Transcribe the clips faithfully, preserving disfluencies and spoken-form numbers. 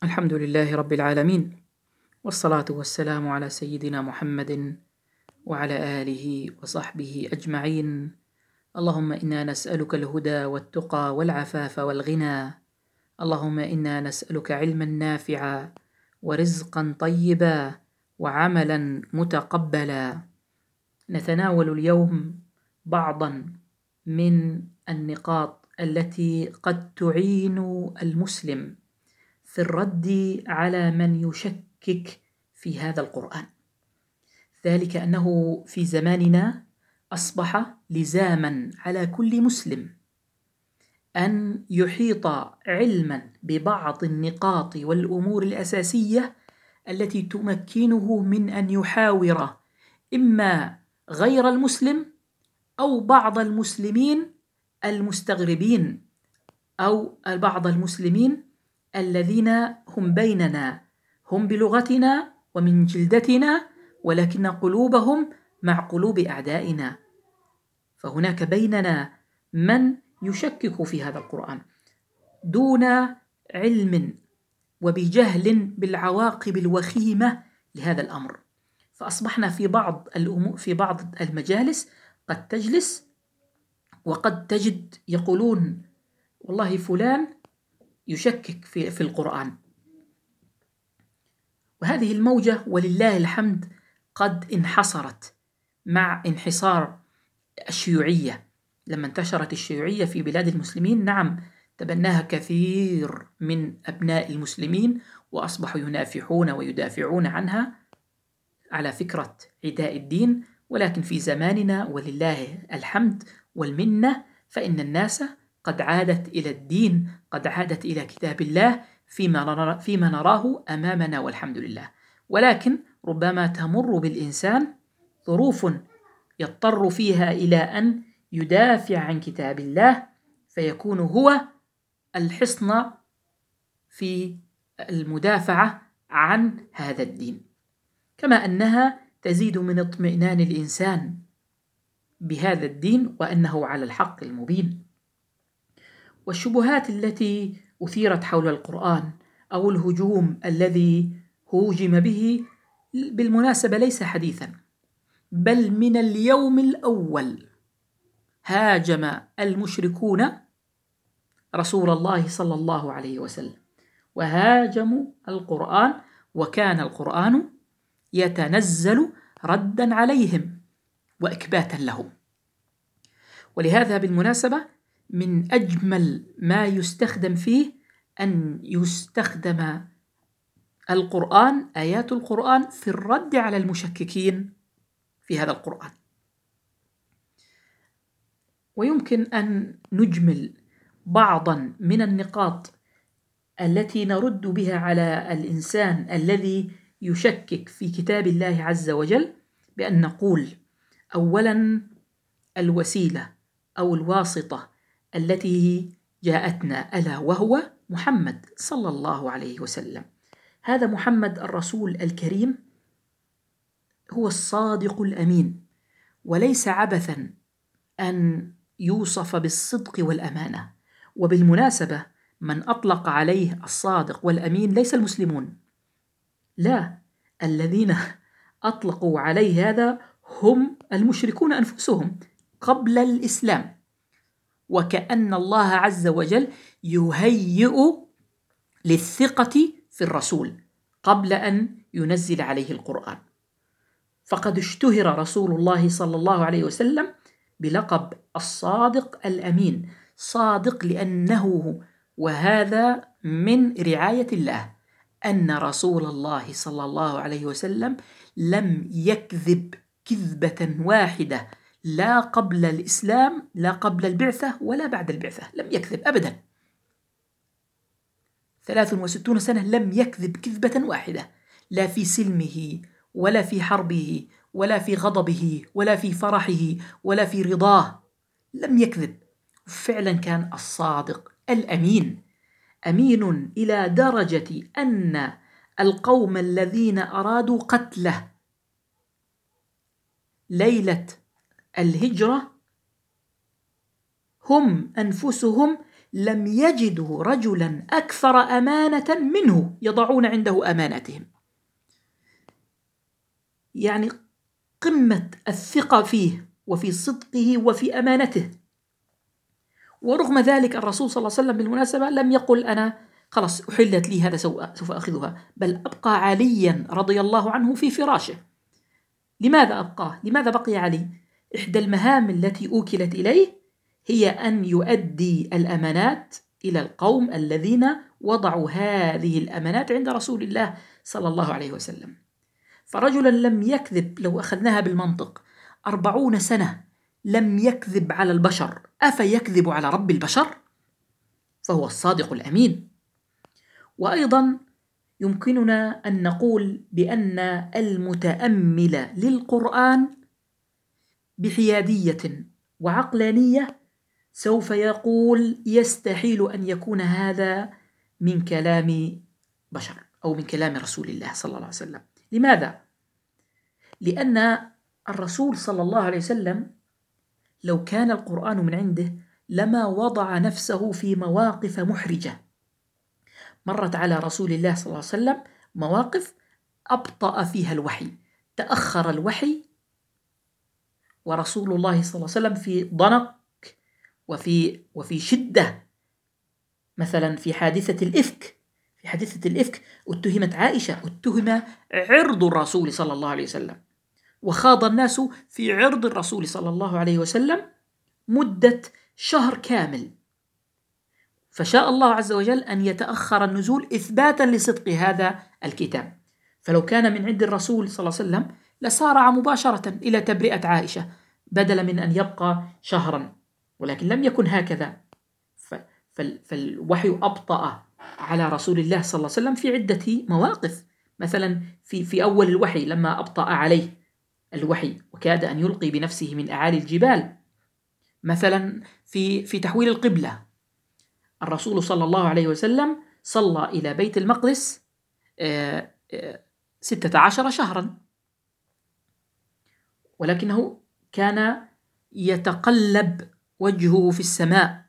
الحمد لله رب العالمين، والصلاة والسلام على سيدنا محمد وعلى آله وصحبه أجمعين. اللهم إنا نسألك الهدى والتقى والعفاف والغنى. اللهم إنا نسألك علما نافعا ورزقا طيبا وعملا متقبلا. نتناول اليوم بعضا من النقاط التي قد تعين المسلم في الرد على من يشكك في هذا القرآن، ذلك أنه في زماننا أصبح لزاما على كل مسلم أن يحيط علما ببعض النقاط والأمور الأساسية التي تمكنه من أن يحاور إما غير المسلم أو بعض المسلمين المستغربين أو بعض المسلمين الذين هم بيننا، هم بلغتنا ومن جلدتنا، ولكن قلوبهم مع قلوب أعدائنا. فهناك بيننا من يشكك في هذا القرآن دون علم وبجهل بالعواقب الوخيمة لهذا الأمر. فأصبحنا في بعض الأمور في بعض المجالس قد تجلس وقد تجد يقولون والله فلان يشكك في, في القرآن. وهذه الموجة ولله الحمد قد انحصرت مع انحصار الشيوعية. لما انتشرت الشيوعية في بلاد المسلمين، نعم تبناها كثير من أبناء المسلمين وأصبحوا ينافحون ويدافعون عنها على فكرة عداء الدين. ولكن في زماننا ولله الحمد والمنة فإن الناس قد عادت إلى الدين، قد عادت إلى كتاب الله فيما, فيما نراه أمامنا والحمد لله. ولكن ربما تمر بالإنسان ظروف يضطر فيها إلى أن يدافع عن كتاب الله، فيكون هو الحصن في المدافعة عن هذا الدين، كما أنها تزيد من اطمئنان الإنسان بهذا الدين وأنه على الحق المبين. والشبهات التي أثيرت حول القرآن أو الهجوم الذي هوجم به بالمناسبة ليس حديثا، بل من اليوم الأول هاجم المشركون رسول الله صلى الله عليه وسلم وهاجموا القرآن، وكان القرآن يتنزل ردا عليهم وإكباتا لهم. ولهذا بالمناسبة من أجمل ما يستخدم فيه أن يستخدم القرآن، آيات القرآن، في الرد على المشككين في هذا القرآن. ويمكن أن نجمل بعضا من النقاط التي نرد بها على الإنسان الذي يشكك في كتاب الله عز وجل، بأن نقول أولا الوسيلة أو الواسطة التي جاءتنا ألا وهو محمد صلى الله عليه وسلم. هذا محمد الرسول الكريم هو الصادق الأمين، وليس عبثا أن يوصف بالصدق والأمانة. وبالمناسبة من أطلق عليه الصادق والأمين ليس المسلمون، لا، الذين أطلقوا عليه هذا هم المشركون أنفسهم قبل الإسلام. وكأن الله عز وجل يهيئ للثقة في الرسول قبل أن ينزل عليه القرآن. فقد اشتهر رسول الله صلى الله عليه وسلم بلقب الصادق الأمين، صادق لأنه، وهذا من رعاية الله، أن رسول الله صلى الله عليه وسلم لم يكذب كذبة واحدة، لا قبل الإسلام، لا قبل البعثة ولا بعد البعثة، لم يكذب أبدا. ثلاث وستون سنة لم يكذب كذبة واحدة، لا في سلمه ولا في حربه ولا في غضبه ولا في فرحه ولا في رضاه، لم يكذب. فعلا كان الصادق الأمين، أمين إلى درجة أن القوم الذين أرادوا قتله ليلة الهجرة هم أنفسهم لم يجدوا رجلا أكثر أمانة منه يضعون عنده أماناتهم. يعني قمة الثقة فيه وفي صدقه وفي أمانته. ورغم ذلك الرسول صلى الله عليه وسلم بالمناسبة لم يقل أنا خلاص أحلت لي هذا سوف أخذها، بل أبقى عليا رضي الله عنه في فراشه. لماذا أبقاه؟ لماذا بقي علي؟ إحدى المهام التي أوكلت إليه هي أن يؤدي الأمانات إلى القوم الذين وضعوا هذه الأمانات عند رسول الله صلى الله عليه وسلم. فرجلا لم يكذب، لو أخذناها بالمنطق، أربعون سنة لم يكذب على البشر، أفيكذب على رب البشر؟ فهو الصادق الأمين. وأيضا يمكننا أن نقول بأن المتأمل للقرآن بحيادية وعقلانية سوف يقول يستحيل أن يكون هذا من كلام بشر أو من كلام رسول الله صلى الله عليه وسلم. لماذا؟ لأن الرسول صلى الله عليه وسلم لو كان القرآن من عنده لما وضع نفسه في مواقف محرجة. مرت على رسول الله صلى الله عليه وسلم مواقف أبطأ فيها الوحي، تأخر الوحي ورسول الله صلى الله عليه وسلم في ضنك وفي وفي شدة. مثلا في حادثة الإفك، في حادثة الإفك اتهمت عائشة، اتهم عرض الرسول صلى الله عليه وسلم، وخاض الناس في عرض الرسول صلى الله عليه وسلم مدة شهر كامل. فشاء الله عز وجل أن يتأخر النزول إثباتا لصدق هذا الكتاب. فلو كان من عند الرسول صلى الله عليه وسلم لسارع مباشرة إلى تبرئة عائشة بدلا من أن يبقى شهرا، ولكن لم يكن هكذا. فالوحي أبطأ على رسول الله صلى الله عليه وسلم في عدة مواقف. مثلا في في أول الوحي لما أبطأ عليه الوحي وكاد أن يلقي بنفسه من أعالي الجبال. مثلا في في تحويل القبلة، الرسول صلى الله عليه وسلم صلى إلى بيت المقدس ستة عشر شهرا، ولكنه كان يتقلب وجهه في السماء،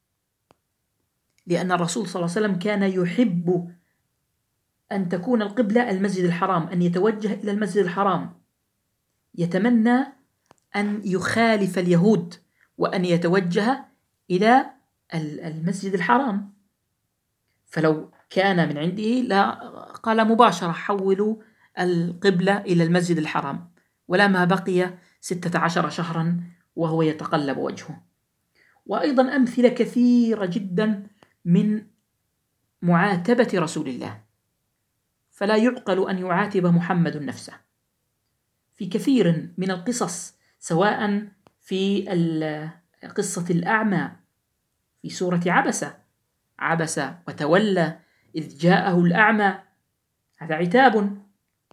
لأن الرسول صلى الله عليه وسلم كان يحب أن تكون القبلة المسجد الحرام، أن يتوجه إلى المسجد الحرام، يتمنى أن يخالف اليهود وأن يتوجه إلى المسجد الحرام. فلو كان من عنده لا قال مباشرة حولوا القبلة إلى المسجد الحرام، ولما بقي ستة عشر شهرا وهو يتقلب وجهه. وأيضا أمثلة كثيرة جدا من معاتبة رسول الله، فلا يعقل أن يعاتب محمد نفسه في كثير من القصص، سواء في قصة الأعمى في سورة عبسة، عبس وتولى إذ جاءه الأعمى، هذا عتاب.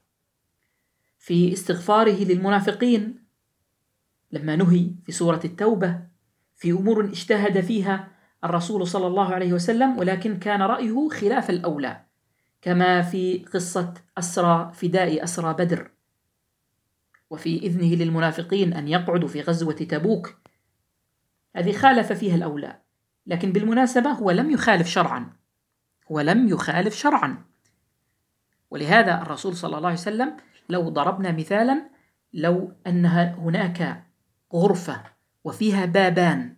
في استغفاره للمنافقين لما نهي في سورة التوبة، في أمور اجتهد فيها الرسول صلى الله عليه وسلم ولكن كان رأيه خلاف الأولى، كما في قصة أسرى فداء أسرى بدر، وفي إذنه للمنافقين أن يقعدوا في غزوة تبوك، هذه خالف فيها الأولى. لكن بالمناسبة هو لم يخالف شرعا، هو لم يخالف شرعا. ولهذا الرسول صلى الله عليه وسلم لو ضربنا مثالا، لو أن هناك غرفة وفيها بابان،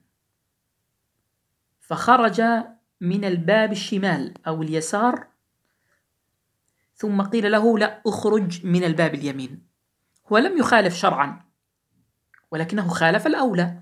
فخرج من الباب الشمال أو اليسار ثم قيل له لا أخرج من الباب اليمين، هو لم يخالف شرعا ولكنه خالف الأولى.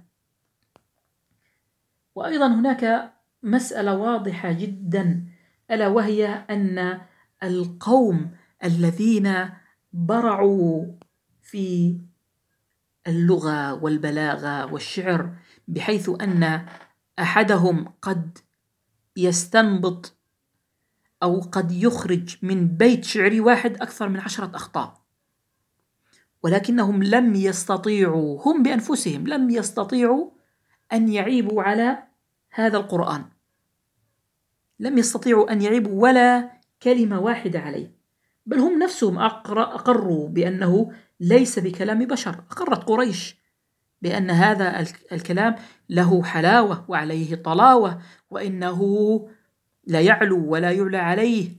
وأيضا هناك مسألة واضحة جدا، ألا وهي أن القوم الذين برعوا في اللغة والبلاغة والشعر بحيث أن أحدهم قد يستنبط أو قد يخرج من بيت شعري واحد أكثر من عشرة أخطاء، ولكنهم لم يستطيعوا، هم بأنفسهم لم يستطيعوا أن يعيبوا على هذا القرآن، لم يستطيعوا أن يعيبوا ولا كلمة واحدة عليه، بل هم نفسهم أقروا بأنه ليس بكلام بشر. أقرت قريش بأن هذا الكلام له حلاوة وعليه طلاوة، وإنه لا يعلو ولا يعلى عليه،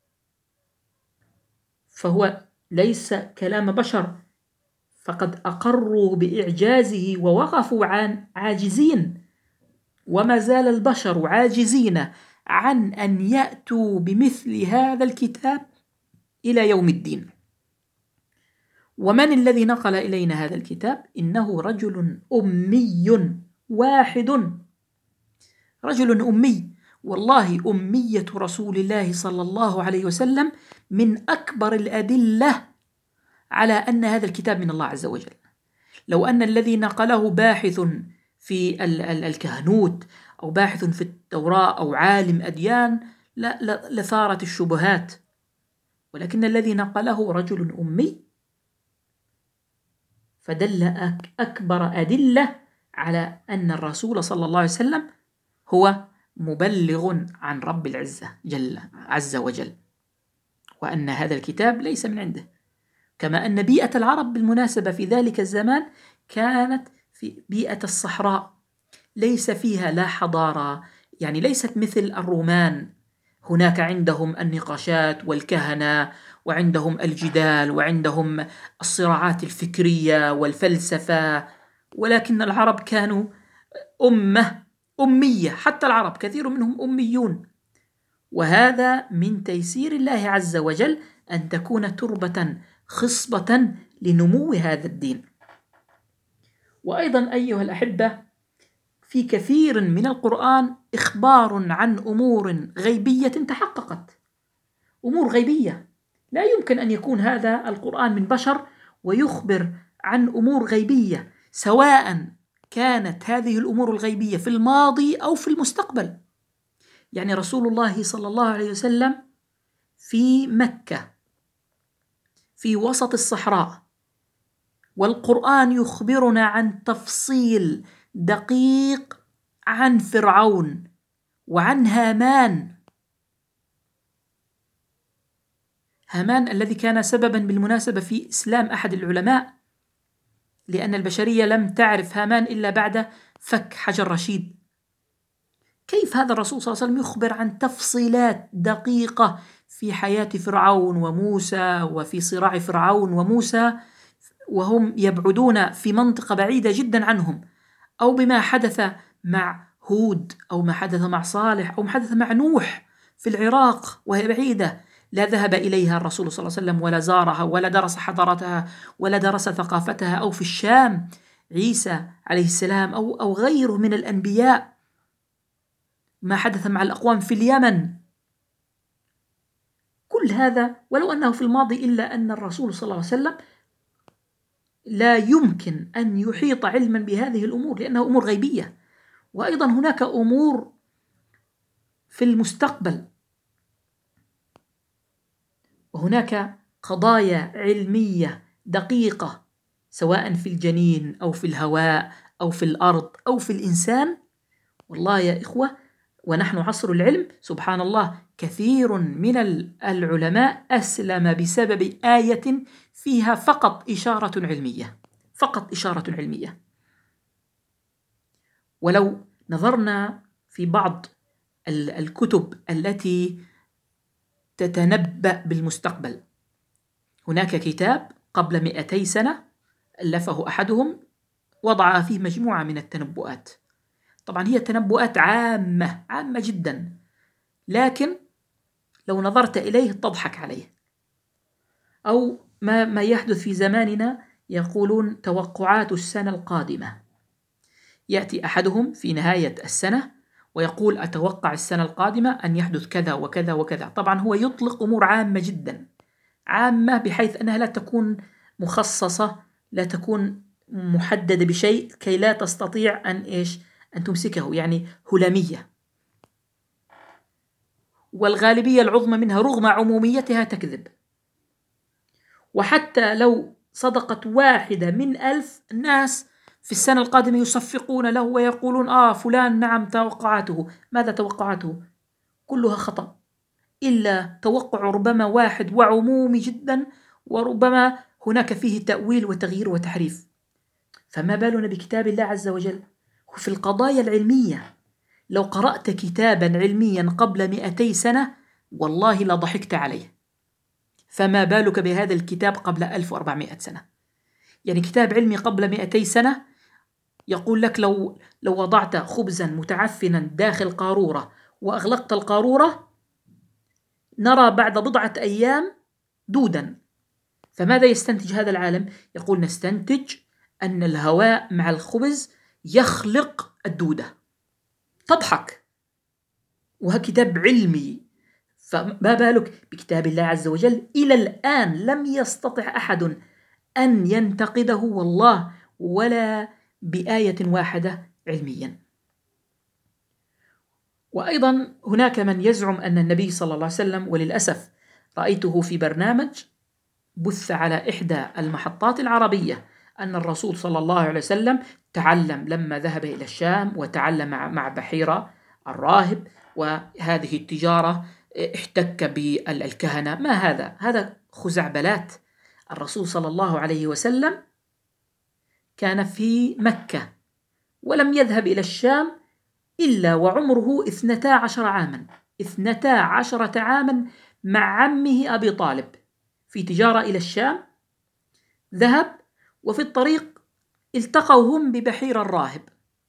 فهو ليس كلام بشر، فقد أقروا بإعجازه ووقفوا عن عاجزين، وما زال البشر عاجزين عن أن يأتوا بمثل هذا الكتاب إلى يوم الدين. ومن الذي نقل إلينا هذا الكتاب؟ إنه رجل أمي واحد، رجل أمي. والله أمية رسول الله صلى الله عليه وسلم من أكبر الأدلة على أن هذا الكتاب من الله عز وجل. لو أن الذي نقله باحث في الكهنوت أو باحث في التوراة أو عالم أديان لثارت الشبهات، ولكن الذي نقله رجل أمي، فدل أكبر أدلة على أن الرسول صلى الله عليه وسلم هو مبلغ عن رب العزة جل عز وجل، وأن هذا الكتاب ليس من عنده. كما أن بيئة العرب بالمناسبة في ذلك الزمان كانت في بيئة الصحراء، ليس فيها لا حضارة، يعني ليست مثل الرومان، هناك عندهم النقاشات والكهنة، وعندهم الجدال، وعندهم الصراعات الفكرية والفلسفة، ولكن العرب كانوا أمة أمية، حتى العرب كثير منهم أميون. وهذا من تيسير الله عز وجل أن تكون تربة خصبة لنمو هذا الدين. وأيضا أيها الأحبة، في كثير من القرآن إخبار عن أمور غيبية تحققت، أمور غيبية لا يمكن أن يكون هذا القرآن من بشر ويخبر عن أمور غيبية، سواء كانت هذه الأمور الغيبية في الماضي أو في المستقبل. يعني رسول الله صلى الله عليه وسلم في مكة في وسط الصحراء، والقرآن يخبرنا عن تفصيل دقيق عن فرعون وعن هامان، هامان الذي كان سببا بالمناسبة في إسلام أحد العلماء، لأن البشرية لم تعرف هامان إلا بعد فك حجر رشيد. كيف هذا الرسول صلى الله عليه وسلم يخبر عن تفصيلات دقيقة في حياة فرعون وموسى، وفي صراع فرعون وموسى وهم يبعدون في منطقة بعيدة جدا عنهم، أو بما حدث مع هود، أو ما حدث مع صالح، أو ما حدث مع نوح في العراق وهي بعيدة، لا ذهب إليها الرسول صلى الله عليه وسلم ولا زارها ولا درس حضارتها ولا درس ثقافتها، أو في الشام عيسى عليه السلام أو, أو غيره من الأنبياء، ما حدث مع الأقوام في اليمن، كل هذا ولو أنه في الماضي، إلا أن الرسول صلى الله عليه وسلم لا يمكن أن يحيط علما بهذه الأمور لأنها أمور غيبية. وأيضا هناك أمور في المستقبل، وهناك قضايا علمية دقيقة سواء في الجنين أو في الهواء أو في الأرض أو في الإنسان. والله يا إخوة، ونحن عصر العلم سبحان الله، كثير من العلماء أسلم بسبب آية فيها فقط إشارة علمية، فقط إشارة علمية. ولو نظرنا في بعض الكتب التي تتنبأ بالمستقبل، هناك كتاب قبل مئتي سنة ألفه أحدهم وضع فيه مجموعة من التنبؤات. طبعا هي تنبؤات عامة عامة جدا، لكن لو نظرت إليه تضحك عليه. أو ما, ما يحدث في زماننا، يقولون توقعات السنة القادمة، يأتي أحدهم في نهاية السنة ويقول أتوقع السنة القادمة أن يحدث كذا وكذا وكذا. طبعا هو يطلق أمور عامة جدا، عامة بحيث أنها لا تكون مخصصة، لا تكون محددة بشيء كي لا تستطيع أن إيش أن تمسكه، يعني هلامية. والغالبية العظمى منها رغم عموميتها تكذب، وحتى لو صدقت واحدة من ألف، الناس في السنة القادمة يصفقون له ويقولون آه فلان نعم توقعاته. ماذا توقعاته؟ كلها خطأ، إلا توقع ربما واحد وعمومي جدا، وربما هناك فيه تأويل وتغيير وتحريف. فما بالنا بكتاب الله عز وجل؟ في القضايا العلمية لو قرأت كتابا علميا قبل مئتي سنة والله لضحكت عليه، فما بالك بهذا الكتاب قبل ألف وأربعمائة سنة؟ يعني كتاب علمي قبل مئتي سنة يقول لك لو, لو وضعت خبزا متعفنا داخل قارورة وأغلقت القارورة نرى بعد بضعة أيام دودا. فماذا يستنتج هذا العالم؟ يقول نستنتج أن الهواء مع الخبز يخلق الدودة. تضحك، وهذا كتاب علمي. فما بالك بكتاب الله عز وجل؟ إلى الآن لم يستطع أحد أن ينتقده والله ولا بآية واحدة علميا. وأيضا هناك من يزعم أن النبي صلى الله عليه وسلم، وللأسف رأيته في برنامج بث على إحدى المحطات العربية، أن الرسول صلى الله عليه وسلم تعلم لما ذهب إلى الشام وتعلم مع بحيرة الراهب، وهذه التجارة احتك بالكهنة. ما هذا؟ هذا خزعبلات. الرسول صلى الله عليه وسلم كان في مكة ولم يذهب إلى الشام إلا وعمره اثنتا عشر عاما اثنتا عشرة عاما مع عمه أبي طالب في تجارة إلى الشام. ذهب وفي الطريق التقوا هم ببحير الراهب،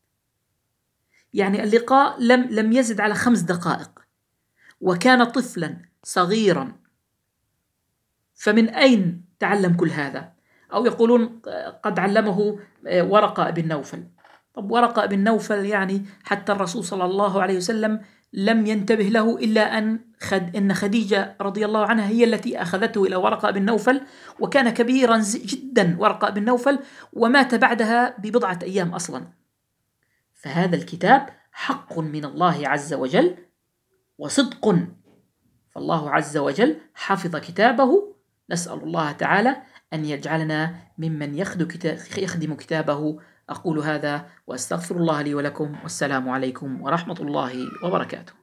يعني اللقاء لم, لم يزد على خمس دقائق، وكان طفلا صغيرا. فمن أين تعلم كل هذا؟ أو يقولون قد علمه ورقة بن نوفل. طب ورقة بن نوفل يعني حتى الرسول صلى الله عليه وسلم لم ينتبه له إلا أن خد إن خديجة رضي الله عنها هي التي أخذته إلى ورقة بن نوفل، وكان كبيرا جدا ورقة بن نوفل، ومات بعدها ببضعة أيام أصلا. فهذا الكتاب حق من الله عز وجل وصدق، فالله عز وجل حفظ كتابه. نسأل الله تعالى أن يجعلنا ممن يخدم كتابه. أقول هذا وأستغفر الله لي ولكم، والسلام عليكم ورحمة الله وبركاته.